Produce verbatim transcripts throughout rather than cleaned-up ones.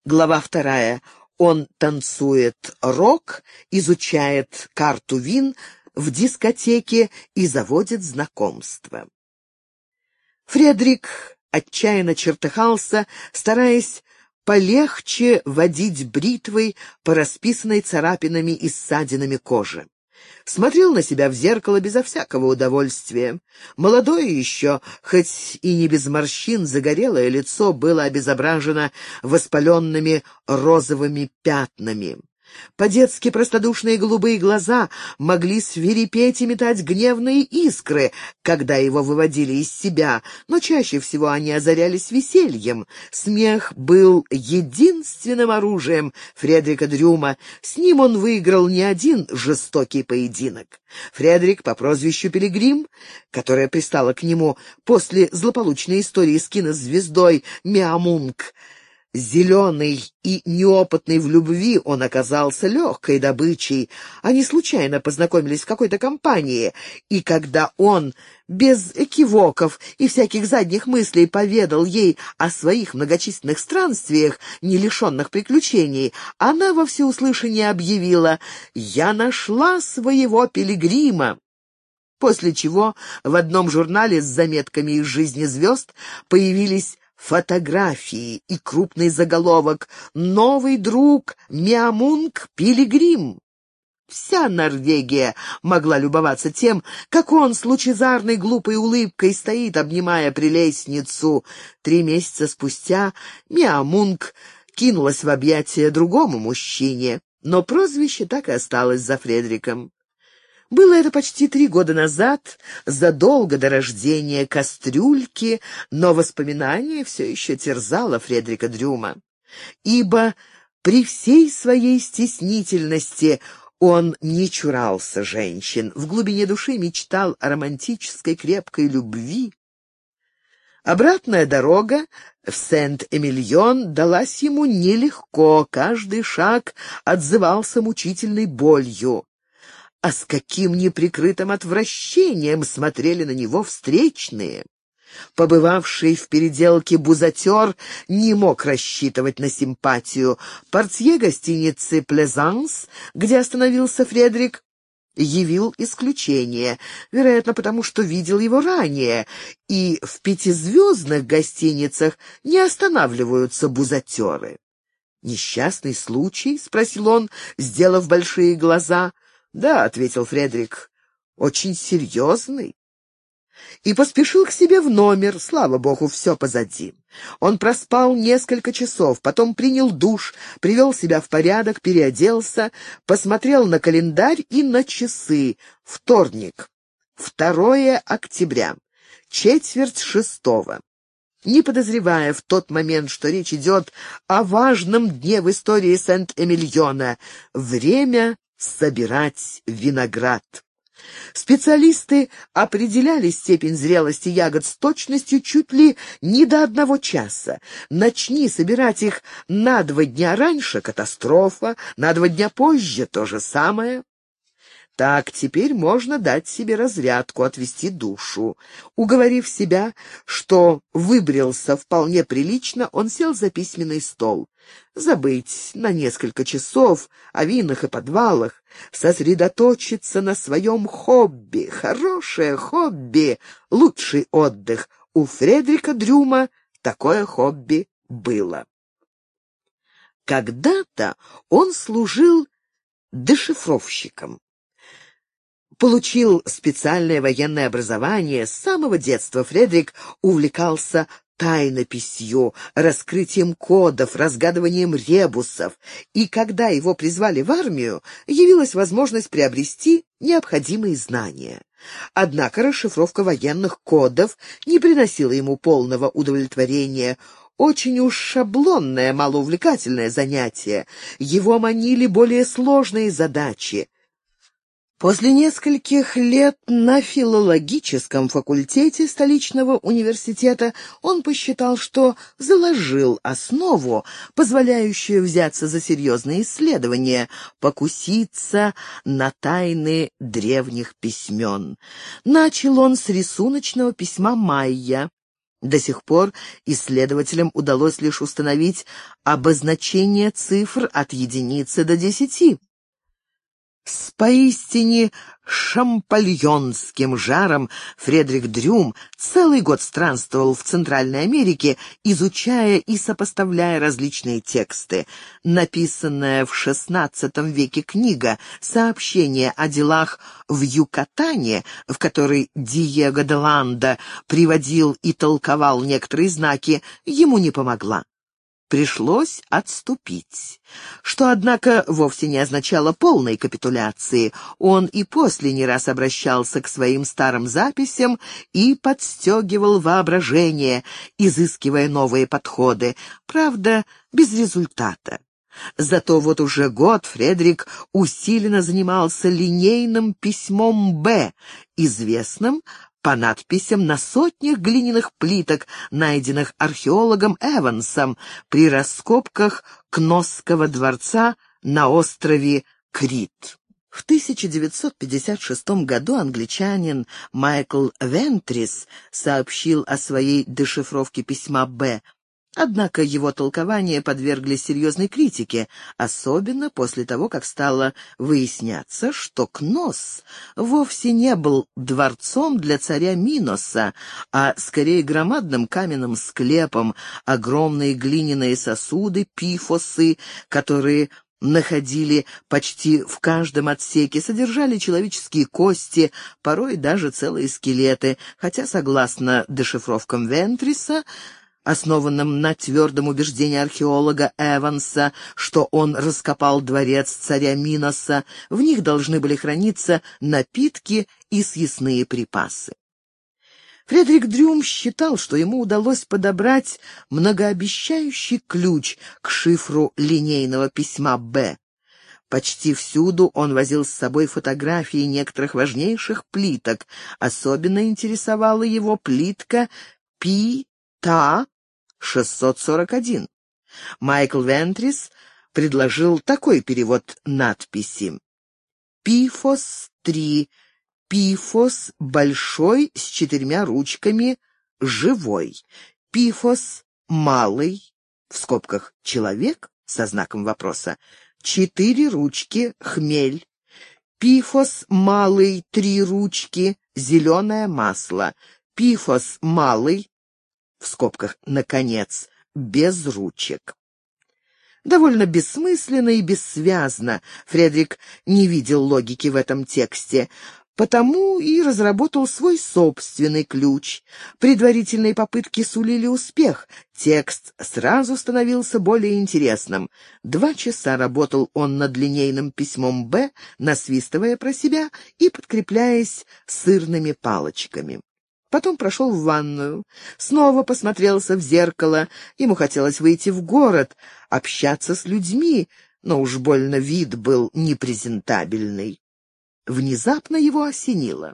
Глава вторая. Он танцует рок, изучает карту вин в дискотеке и заводит знакомства. Фредерик отчаянно чертыхался, стараясь полегче водить бритвой по расписанной царапинами и ссадинами кожи. Смотрел на себя в зеркало безо всякого удовольствия. Молодое еще, хоть и не без морщин, загорелое лицо было обезображено воспаленными розовыми пятнами. По-детски простодушные голубые глаза могли свирепеть и метать гневные искры, когда его выводили из себя, но чаще всего они озарялись весельем. Смех был единственным оружием Фредерика Дрюма. С ним он выиграл не один жестокий поединок. Фредерик по прозвищу Пилигрим, которая пристала к нему после злополучной истории с кинозвездой Миамунг, зеленый и неопытный в любви, он оказался легкой добычей. Они случайно познакомились в какой-то компании, и когда он без экивоков и всяких задних мыслей поведал ей о своих многочисленных странствиях, не лишенных приключений, она во всеуслышание объявила: «Я нашла своего Пилигрима». После чего в одном журнале с заметками из жизни звезд появились фотографии и крупный заголовок: «Новый друг Миамунг Пилигрим». Вся Норвегия могла любоваться тем, как он с лучезарной глупой улыбкой стоит, обнимая прелестницу. Три месяца спустя Миамунг кинулась в объятия другому мужчине, но прозвище так и осталось за Фредериком. Было это почти три года назад, задолго до рождения кастрюльки, но воспоминание все еще терзало Фредерика Дрюма. Ибо при всей своей стеснительности он не чурался женщин, в глубине души мечтал о романтической крепкой любви. Обратная дорога в Сент-Эмильон далась ему нелегко, каждый шаг отзывался мучительной болью. А с каким неприкрытым отвращением смотрели на него встречные! Побывавший в переделке бузатер не мог рассчитывать на симпатию. Портье гостиницы «Плезанс», где остановился Фредерик, явил исключение, вероятно, потому что видел его ранее, и в пятизвездных гостиницах не останавливаются бузатеры. «Несчастный случай?» — спросил он, сделав большие глаза. «Да», — ответил Фредерик, — «очень серьезный». И поспешил к себе в номер, слава богу, все позади. Он проспал несколько часов, потом принял душ, привел себя в порядок, переоделся, посмотрел на календарь и на часы. Вторник, второе октября, четверть шестого. Не подозревая в тот момент, что речь идет о важном дне в истории Сент-Эмильона, время собирать виноград. Специалисты определяли степень зрелости ягод с точностью чуть ли не до одного часа. Начни собирать их на два дня раньше — катастрофа, на два дня позже — то же самое. Так, теперь можно дать себе разрядку, отвести душу. Уговорив себя, что выбрился вполне прилично, он сел за письменный стол. Забыть на несколько часов о винах и подвалах, сосредоточиться на своем хобби. Хорошее хобби — лучший отдых. У Фредерика Дрюма такое хобби было. Когда-то он служил дешифровщиком. Получил специальное военное образование. С самого детства Фредерик увлекался тайнописью, раскрытием кодов, разгадыванием ребусов, и когда его призвали в армию, явилась возможность приобрести необходимые знания. Однако расшифровка военных кодов не приносила ему полного удовлетворения. Очень уж шаблонное, малоувлекательное занятие. Его манили более сложные задачи. После нескольких лет на филологическом факультете столичного университета он посчитал, что заложил основу, позволяющую взяться за серьезные исследования, покуситься на тайны древних письмен. Начал он с рисуночного письма майя. До сих пор исследователям удалось лишь установить обозначение цифр от единицы до десяти. С поистине шампальонским жаром Фредерик Дрюм целый год странствовал в Центральной Америке, изучая и сопоставляя различные тексты. Написанная в шестнадцатом веке книга «Сообщение о делах в Юкатане», в которой Диего де Ланда приводил и толковал некоторые знаки, ему не помогла. Пришлось отступить, что, однако, вовсе не означало полной капитуляции. Он и после не раз обращался к своим старым записям и подстегивал воображение, изыскивая новые подходы, правда, без результата. Зато вот уже год Фредерик усиленно занимался линейным письмом «Б», известным по надписям на сотнях глиняных плиток, найденных археологом Эвансом при раскопках Кносского дворца на острове Крит. В тысяча девятьсот пятьдесят шестом году англичанин Майкл Вентрис сообщил о своей дешифровке письма «Б», однако его толкования подверглись серьезной критике, особенно после того, как стало выясняться, что Кнос вовсе не был дворцом для царя Миноса, а скорее громадным каменным склепом, огромные глиняные сосуды, пифосы, которые находили почти в каждом отсеке, содержали человеческие кости, порой даже целые скелеты, хотя, согласно дешифровкам Вентриса, основанном на твердом убеждении археолога Эванса, что он раскопал дворец царя Миноса, в них должны были храниться напитки и съестные припасы. Фредерик Дрюм считал, что ему удалось подобрать многообещающий ключ к шифру линейного письма «Б». Почти всюду он возил с собой фотографии некоторых важнейших плиток. Особенно интересовала его плитка Пи-Та шестьсот сорок один. Майкл Вентрис предложил такой перевод надписи: «Пифос три. Пифос большой с четырьмя ручками, живой. Пифос малый, в скобках человек, со знаком вопроса, четыре ручки, хмель. Пифос малый, три ручки, зеленое масло. Пифос малый, в скобках, наконец, без ручек». Довольно бессмысленно и бессвязно. Фредерик не видел логики в этом тексте, потому и разработал свой собственный ключ. Предварительные попытки сулили успех. Текст сразу становился более интересным. Два часа работал он над линейным письмом «Б», насвистывая про себя и подкрепляясь сырными палочками. Потом прошел в ванную, снова посмотрелся в зеркало. Ему хотелось выйти в город, общаться с людьми, но уж больно вид был непрезентабельный. Внезапно его осенило.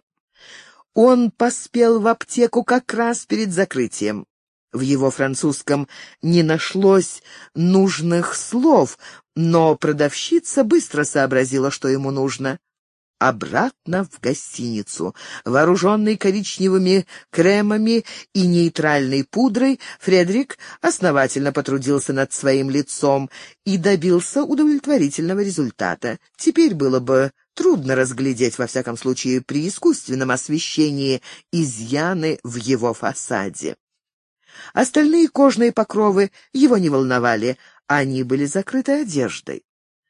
Он поспел в аптеку как раз перед закрытием. В его французском не нашлось нужных слов, но продавщица быстро сообразила, что ему нужно. Обратно в гостиницу. Вооруженный коричневыми кремами и нейтральной пудрой, Фредерик основательно потрудился над своим лицом и добился удовлетворительного результата. Теперь было бы трудно разглядеть, во всяком случае при искусственном освещении, изъяны в его фасаде. Остальные кожные покровы его не волновали, они были закрыты одеждой.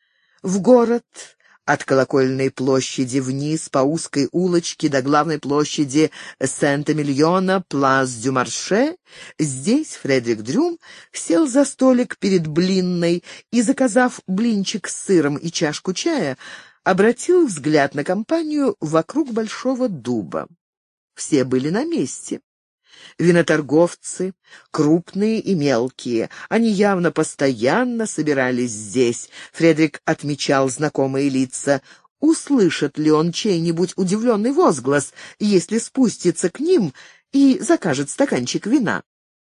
В город... От Колокольной площади вниз по узкой улочке до главной площади Сент-Эмильона, Плас-дю-Марше, здесь Фредерик Дрюм сел за столик перед блинной и, заказав блинчик с сыром и чашку чая, обратил взгляд на компанию вокруг большого дуба. Все были на месте. Виноторговцы, крупные и мелкие, они явно постоянно собирались здесь. Фредерик отмечал знакомые лица. Услышит ли он чей-нибудь удивленный возглас, если спустится к ним и закажет стаканчик вина?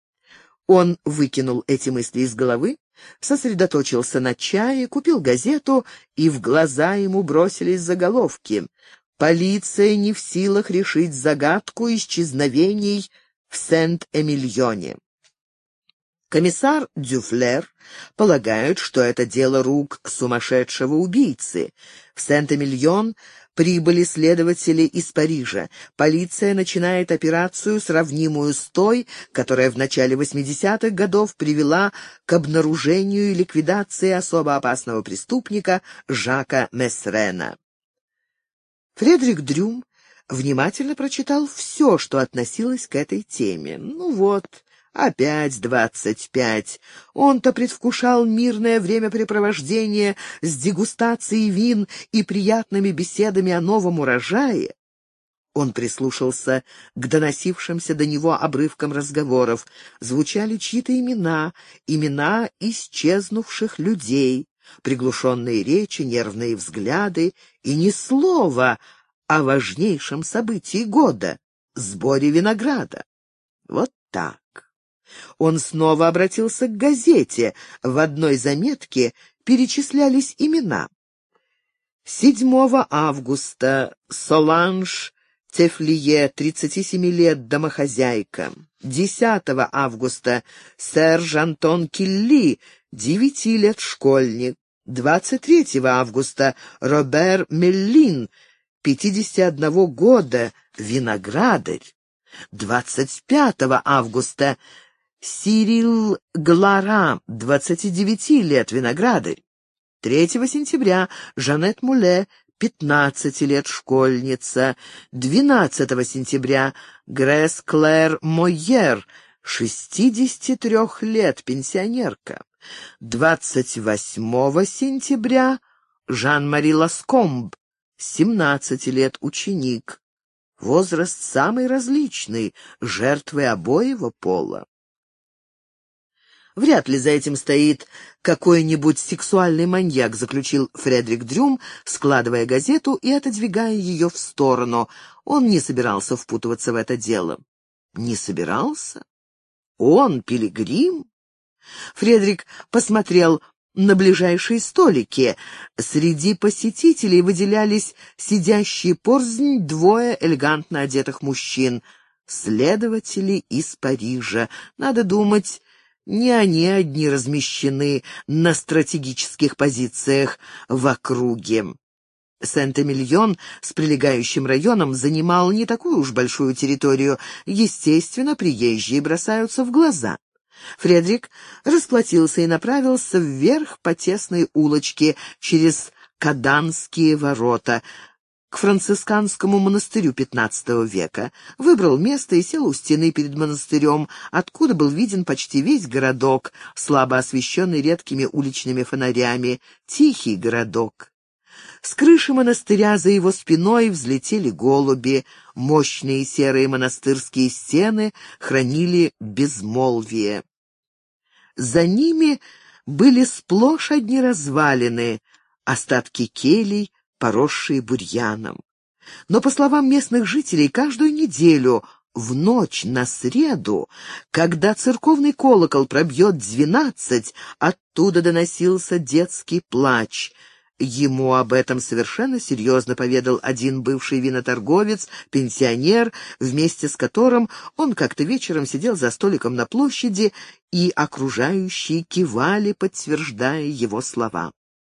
Он выкинул эти мысли из головы, сосредоточился на чае, купил газету, и в глаза ему бросились заголовки. «Полиция не в силах решить загадку исчезновений в Сент-Эмильоне. Комиссар Дюфлер полагает, что это дело рук сумасшедшего убийцы. В Сент-Эмильон прибыли следователи из Парижа. Полиция начинает операцию, сравнимую с той, которая в начале восьмидесятых годов привела к обнаружению и ликвидации особо опасного преступника Жака Мессрена. Фредерик Дрюм внимательно прочитал все, что относилось к этой теме. Ну вот, опять двадцать пять. Он-то предвкушал мирное времяпрепровождение с дегустацией вин и приятными беседами о новом урожае. Он прислушался к доносившимся до него обрывкам разговоров. Звучали чьи-то имена, имена исчезнувших людей, приглушенные речи, нервные взгляды и ни слова о важнейшем событии года — сборе винограда. Вот так. Он снова обратился к газете. В одной заметке перечислялись имена. седьмого августа Соланж Тефлие, тридцати семи лет, домохозяйка. десятого августа Серж Антон Килли, девяти лет, школьник. двадцать третьего августа Робер Меллин, пятидесяти одного года, виноградарь. двадцать пятого августа Сирил Глара, двадцати девяти лет, виноградарь. третьего сентября Жанет Муле, пятнадцати лет, школьница. двенадцатого сентября Гресс Клэр Мойер, шестидесяти трёх лет, пенсионерка. двадцать восьмого сентября Жан-Мари Ласкомб, семнадцати лет, ученик. Возраст самый различный, жертвы обоего пола. Вряд ли за этим стоит какой-нибудь сексуальный маньяк, заключил Фредерик Дрюм, складывая газету и отодвигая ее в сторону. Он не собирался впутываться в это дело. Не собирался? Он, пилигрим? Фредерик посмотрел на ближайшие столики. Среди посетителей выделялись сидящие порознь двое элегантно одетых мужчин. Следователи из Парижа. Надо думать, не они одни размещены на стратегических позициях в округе. Сент-Эмильон с прилегающим районом занимал не такую уж большую территорию. Естественно, приезжие бросаются в глаза. Фредерик расплатился и направился вверх по тесной улочке через Каданские ворота к францисканскому монастырю пятнадцатого века. Выбрал место и сел у стены перед монастырем, откуда был виден почти весь городок, слабо освещенный редкими уличными фонарями. Тихий городок. С крыши монастыря за его спиной взлетели голуби. Мощные серые монастырские стены хранили безмолвие. За ними были сплошь одни развалины, остатки келий, поросшие бурьяном. Но, по словам местных жителей, каждую неделю в ночь на среду, когда церковный колокол пробьет двенадцать, оттуда доносился детский плач. Ему об этом совершенно серьезно поведал один бывший виноторговец, пенсионер, вместе с которым он как-то вечером сидел за столиком на площади, и окружающие кивали, подтверждая его слова.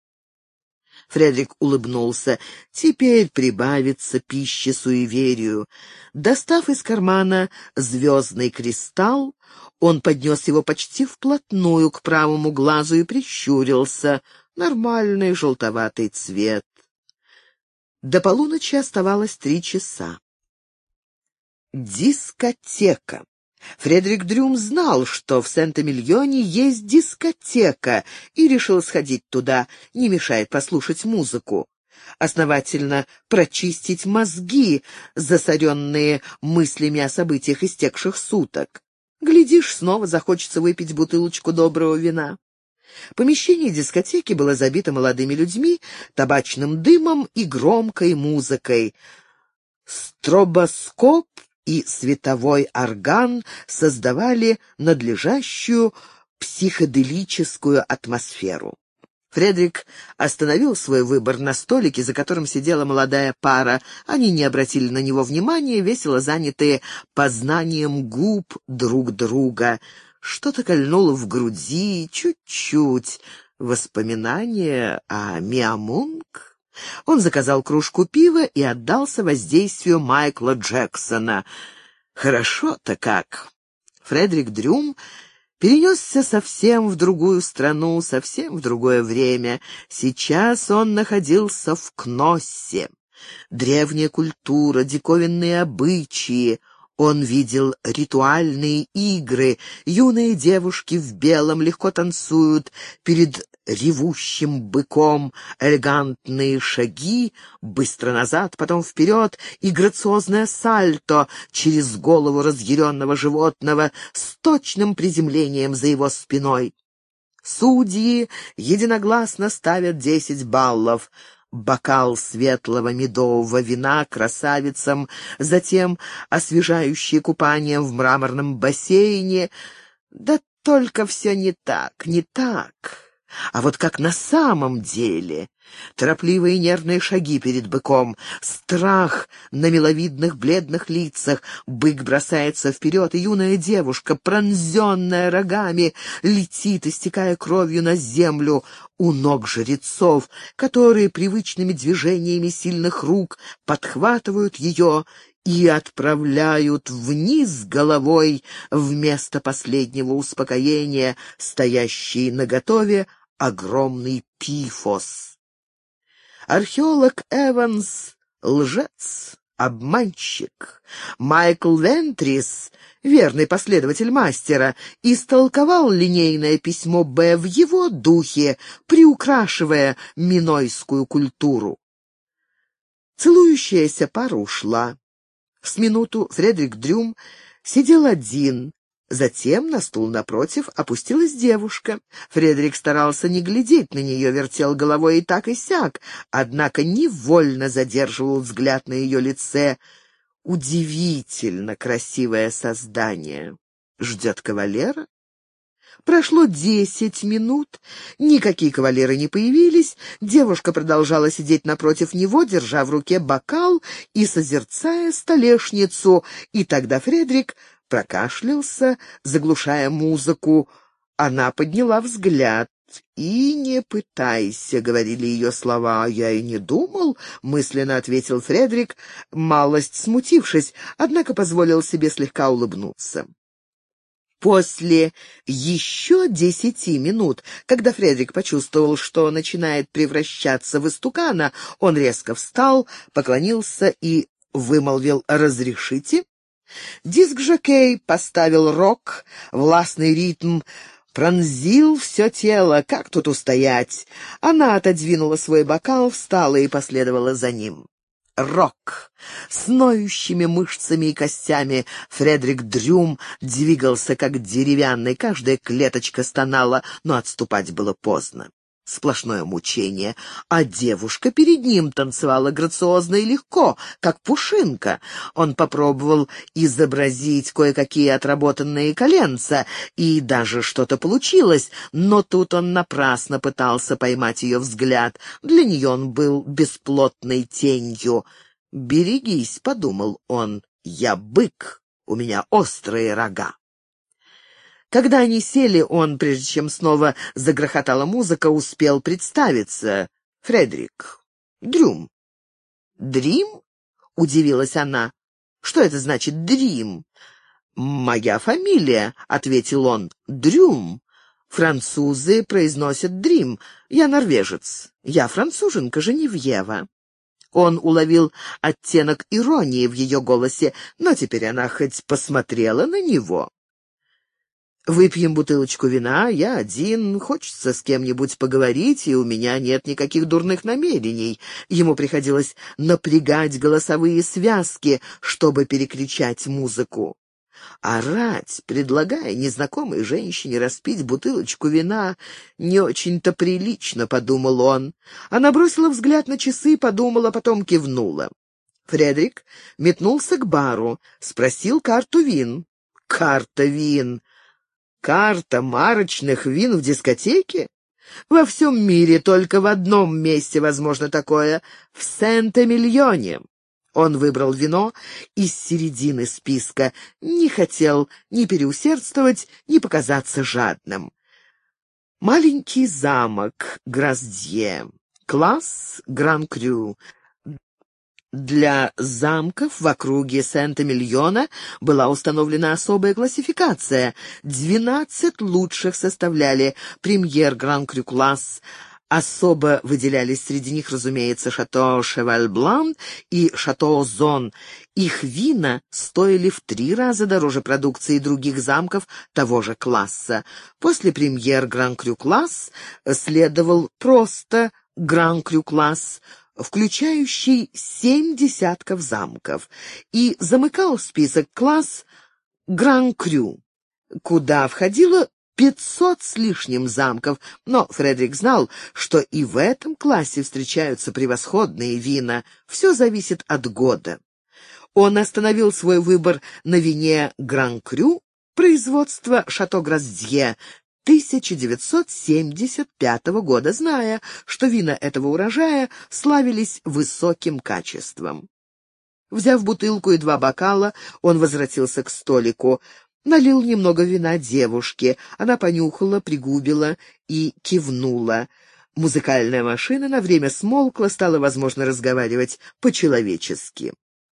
Фредерик улыбнулся. Теперь прибавится пищи суеверию. Достав из кармана звездный кристалл, он поднес его почти вплотную к правому глазу и прищурился. Нормальный желтоватый цвет. До полуночи оставалось три часа. Дискотека. Фредерик Дрюм знал, что в Сент-Эмильоне есть дискотека, и решил сходить туда, не мешает послушать музыку. Основательно прочистить мозги, засоренные мыслями о событиях истекших суток. Глядишь, снова захочется выпить бутылочку доброго вина. Помещение дискотеки было забито молодыми людьми, табачным дымом и громкой музыкой. Стробоскоп и световой орган создавали надлежащую психоделическую атмосферу. Фредерик остановил свой выбор на столике, за которым сидела молодая пара. Они не обратили на него внимания, весело занятые познанием губ друг друга. Что-то кольнуло в груди, чуть-чуть. Воспоминания о Миамунг? Он заказал кружку пива и отдался воздействию Майкла Джексона. Хорошо-то как! Фредерик Дрюм перенесся совсем в другую страну, совсем в другое время. Сейчас он находился в Кноссе. Древняя культура, диковинные обычаи. Он видел ритуальные игры. Юные девушки в белом легко танцуют перед ревущим быком, элегантные шаги, быстро назад, потом вперед, и грациозное сальто через голову разъяренного животного с точным приземлением за его спиной. Судьи единогласно ставят десять баллов. Бокал светлого медового вина красавицам, затем освежающее купание в мраморном бассейне. Да только все не так, не так. А вот как на самом деле. Торопливые нервные шаги перед быком, страх на миловидных бледных лицах. Бык бросается вперед, и юная девушка, пронзенная рогами, летит, истекая кровью на землю у ног жрецов, которые привычными движениями сильных рук подхватывают ее и отправляют вниз головой вместо последнего успокоения, стоящий наготове огромный пифос. Археолог Эванс — лжец, обманщик. Майкл Вентрис, верный последователь мастера, истолковал линейное письмо Б в его духе, приукрашивая минойскую культуру. Целующаяся пара ушла. С минуту Фредерик Дрюм сидел один. Затем на стул напротив опустилась девушка. Фредерик старался не глядеть на нее, вертел головой и так и сяк, однако невольно задерживал взгляд на ее лице. Удивительно красивое создание. Ждет кавалера? Прошло десять минут, никакие кавалеры не появились, девушка продолжала сидеть напротив него, держа в руке бокал и созерцая столешницу, и тогда Фредерик прокашлялся, заглушая музыку. Она подняла взгляд. «И не пытайся», — говорили ее слова. «Я и не думал», — мысленно ответил Фредерик, малость смутившись, однако позволил себе слегка улыбнуться. После еще десяти минут, когда Фредерик почувствовал, что начинает превращаться в истукана, он резко встал, поклонился и вымолвил: «Разрешите?» Диск-жокей поставил рок, властный ритм пронзил все тело. Как тут устоять? Она отодвинула свой бокал, встала и последовала за ним. Рок. С ноющими мышцами и костями Фредерик Дрюм двигался как деревянный, каждая клеточка стонала, но отступать было поздно. Сплошное мучение, а девушка перед ним танцевала грациозно и легко, как пушинка. Он попробовал изобразить кое-какие отработанные коленца, и даже что-то получилось, но тут он напрасно пытался поймать ее взгляд. Для нее он был бесплотной тенью. «Берегись», — подумал он, — «я бык, у меня острые рога». Когда они сели, он, прежде чем снова загрохотала музыка, успел представиться. «Фредерик. Дрюм». «Дрим?» — удивилась она. «Что это значит «дрим»?» «Моя фамилия», — ответил он. «Дрюм. Французы произносят «дрим». Я норвежец. Я француженка Женевьева». Он уловил оттенок иронии в ее голосе, но теперь она хоть посмотрела на него. «Выпьем бутылочку вина, я один, хочется с кем-нибудь поговорить, и у меня нет никаких дурных намерений». Ему приходилось напрягать голосовые связки, чтобы перекричать музыку. Орать, предлагая незнакомой женщине распить бутылочку вина, не очень-то прилично, — подумал он. Она бросила взгляд на часы, подумала, потом кивнула. Фредерик метнулся к бару, спросил карту вин. «Карта вин! Карта марочных вин в дискотеке? Во всем мире только в одном месте возможно такое — в Сент-Эмильоне. Он выбрал вино из середины списка, не хотел ни переусердствовать, ни показаться жадным. Маленький замок Граздье, класс Гран-Крю. Для замков в округе Сент-Эмильона была установлена особая классификация. Двенадцать лучших составляли премьер Гран-Крю класс. Особо выделялись среди них, разумеется, шато Шеваль-Блан и шато Зон. Их вина стоили в три раза дороже продукции других замков того же класса. После премьер Гран-Крю класс следовал просто Гран-Крю класс, включающий семь десятков замков, и замыкал список класс Гран-Крю, куда входило пятьсот с лишним замков, но Фредерик знал, что и в этом классе встречаются превосходные вина. Все зависит от года. Он остановил свой выбор на вине Гран-Крю производства шато Граздье тысяча девятьсот семьдесят пятого года, зная, что вина этого урожая славились высоким качеством. Взяв бутылку и два бокала, он возвратился к столику. Налил немного вина девушке. Она понюхала, пригубила и кивнула. Музыкальная машина на время смолкла, стало возможно разговаривать по-человечески.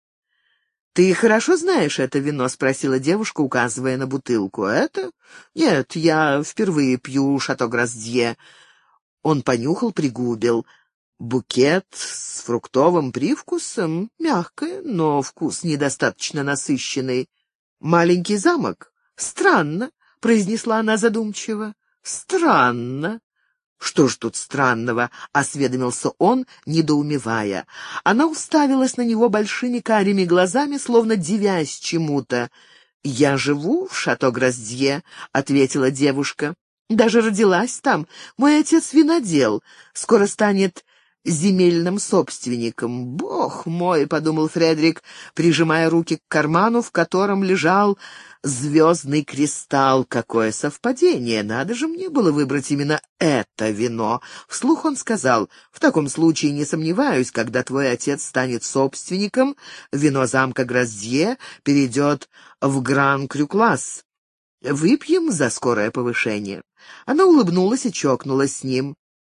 «Ты хорошо знаешь это вино?» — спросила девушка, указывая на бутылку. «Это? Нет, я впервые пью шато Граздье». Он понюхал, пригубил. Букет с фруктовым привкусом, мягкое, но вкус недостаточно насыщенный. «Маленький замок? Странно», — произнесла она задумчиво. «Странно». «Что ж тут странного?» — осведомился он, недоумевая. Она уставилась на него большими карими глазами, словно дивясь чему-то. «Я живу в шато Граздье», — ответила девушка. «Даже родилась там. Мой отец винодел. Скоро станет земельным собственником». «Бог мой», — подумал Фредерик, прижимая руки к карману, в котором лежал звездный кристалл. «Какое совпадение! Надо же мне было выбрать именно это вино!» Вслух он сказал: «В таком случае не сомневаюсь, когда твой отец станет собственником, вино замка Граздье перейдет в Гран-Крю класс. Выпьем за скорое повышение». Она улыбнулась и чокнулась с ним.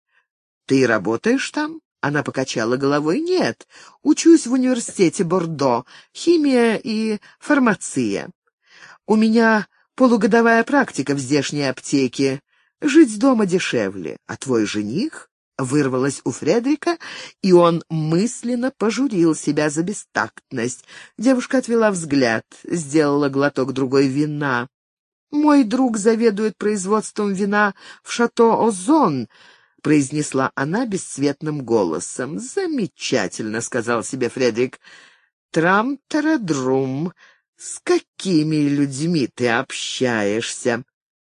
«Ты работаешь там?» Она покачала головой. «Нет, учусь в университете Бордо. Химия и фармация. У меня полугодовая практика в здешней аптеке. Жить дома дешевле. А твой жених?» Вырвалось у Фредерика, и он мысленно пожурил себя за бестактность. Девушка отвела взгляд, сделала глоток другой вина. «Мой друг заведует производством вина в шато Озон», — произнесла она бесцветным голосом. «Замечательно», — сказал себе Фредерик. «Трам-тарадрум. С какими людьми ты общаешься?»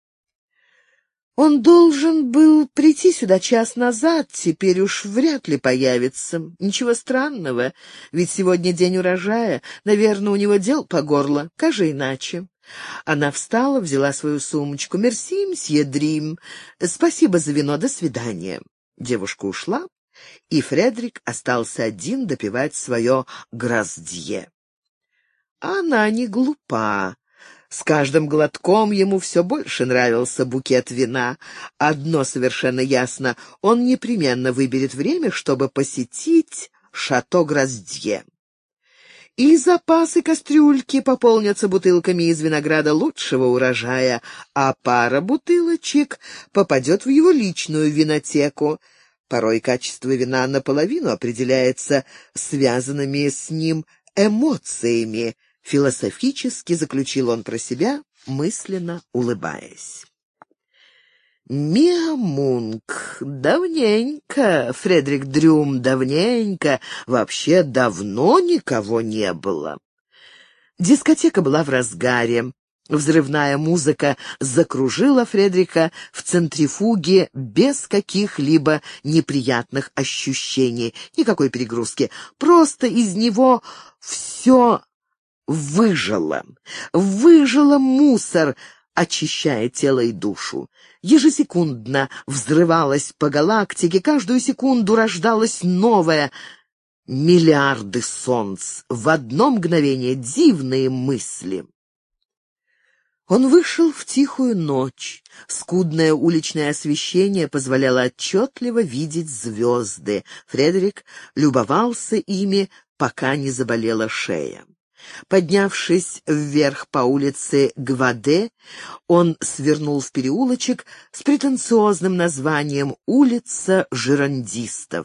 Он должен был прийти сюда час назад, теперь уж вряд ли появится. Ничего странного, ведь сегодня день урожая. Наверное, у него дел по горло, как же иначе. Она встала, взяла свою сумочку. «Мерси, мсье Дрим. Спасибо за вино, до свидания». Девушка ушла, и Фредерик остался один допивать свое Граздье. Она не глупа. С каждым глотком ему все больше нравился букет вина. Одно совершенно ясно — он непременно выберет время, чтобы посетить шато Граздье. И запасы кастрюльки пополнятся бутылками из винограда лучшего урожая, а пара бутылочек попадет в его личную винотеку. Порой качество вина наполовину определяется связанными с ним эмоциями. Философически заключил он про себя, мысленно улыбаясь. Миа Мунк. Давненько, Фредерик Дрюм, давненько. Вообще давно никого не было. Дискотека была в разгаре. Взрывная музыка закружила Фредрика в центрифуге без каких-либо неприятных ощущений, никакой перегрузки. Просто из него все выжило. Выжило мусор, очищая тело и душу. Ежесекундно взрывалась по галактике, каждую секунду рождалось новое. Миллиарды солнц, в одно мгновение дивные мысли. Он вышел в тихую ночь. Скудное уличное освещение позволяло отчетливо видеть звезды. Фредерик любовался ими, пока не заболела шея. Поднявшись вверх по улице Гваде, он свернул в переулочек с претенциозным названием «Улица Жерандистов».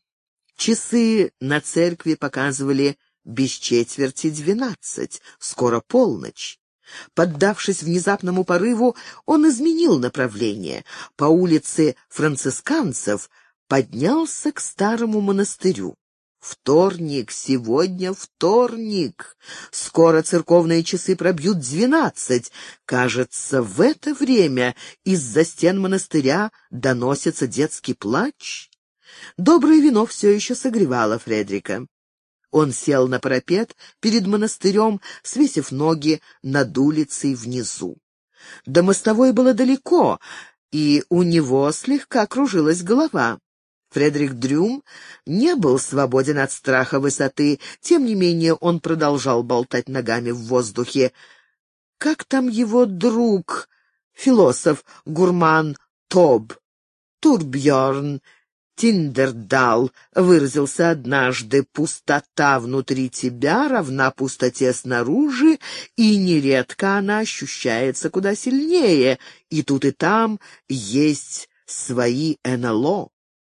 Часы на церкви показывали без четверти двенадцать, скоро полночь. Поддавшись внезапному порыву, он изменил направление. По улице францисканцев поднялся к старому монастырю. Вторник, сегодня вторник. Скоро церковные часы пробьют двенадцать. Кажется, в это время из-за стен монастыря доносится детский плач. Доброе вино все еще согревало Фредрика. Он сел на парапет перед монастырем, свесив ноги над улицей внизу. До мостовой было далеко, и у него слегка кружилась голова. Фредерик Дрюм не был свободен от страха высоты, тем не менее он продолжал болтать ногами в воздухе. Как там его друг, философ, гурман Тоб, Турбьерн Тиндердал выразился однажды: «Пустота внутри тебя равна пустоте снаружи, и нередко она ощущается куда сильнее, и тут и там есть свои эн эл о».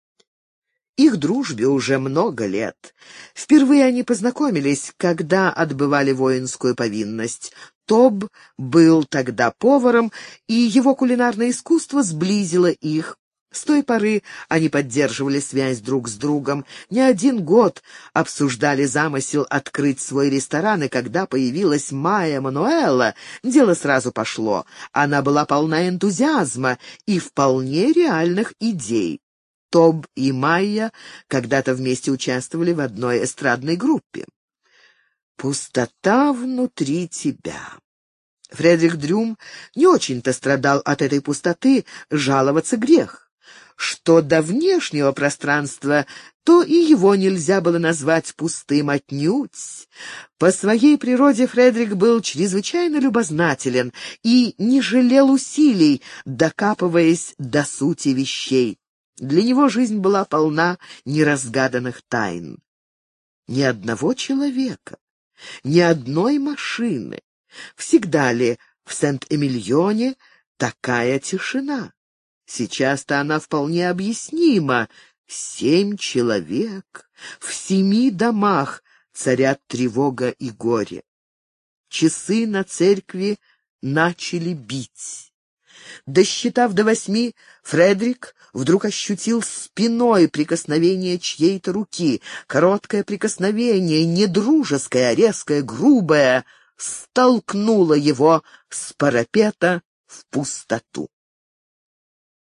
Их дружбе уже много лет. Впервые они познакомились, когда отбывали воинскую повинность. Тоб был тогда поваром, и его кулинарное искусство сблизило их. С той поры они поддерживали связь друг с другом. Не один год обсуждали замысел открыть свой ресторан, и когда появилась Майя Мануэла, дело сразу пошло. Она была полна энтузиазма и вполне реальных идей. Тоб и Майя когда-то вместе участвовали в одной эстрадной группе. «Пустота внутри тебя». Фредерик Дрюм не очень-то страдал от этой пустоты, жаловаться грех. Что до внешнего пространства, то и его нельзя было назвать пустым отнюдь. По своей природе Фредерик был чрезвычайно любознателен и не жалел усилий, докапываясь до сути вещей. Для него жизнь была полна неразгаданных тайн. Ни одного человека, ни одной машины. Всегда ли в Сент-Эмильоне такая тишина? Сейчас-то она вполне объяснима. Семь человек, в семи домах царят тревога и горе. Часы на церкви начали бить. Досчитав до восьми, Фредерик вдруг ощутил спиной прикосновение чьей-то руки. Короткое прикосновение, не дружеское, а резкое, грубое, столкнуло его с парапета в пустоту.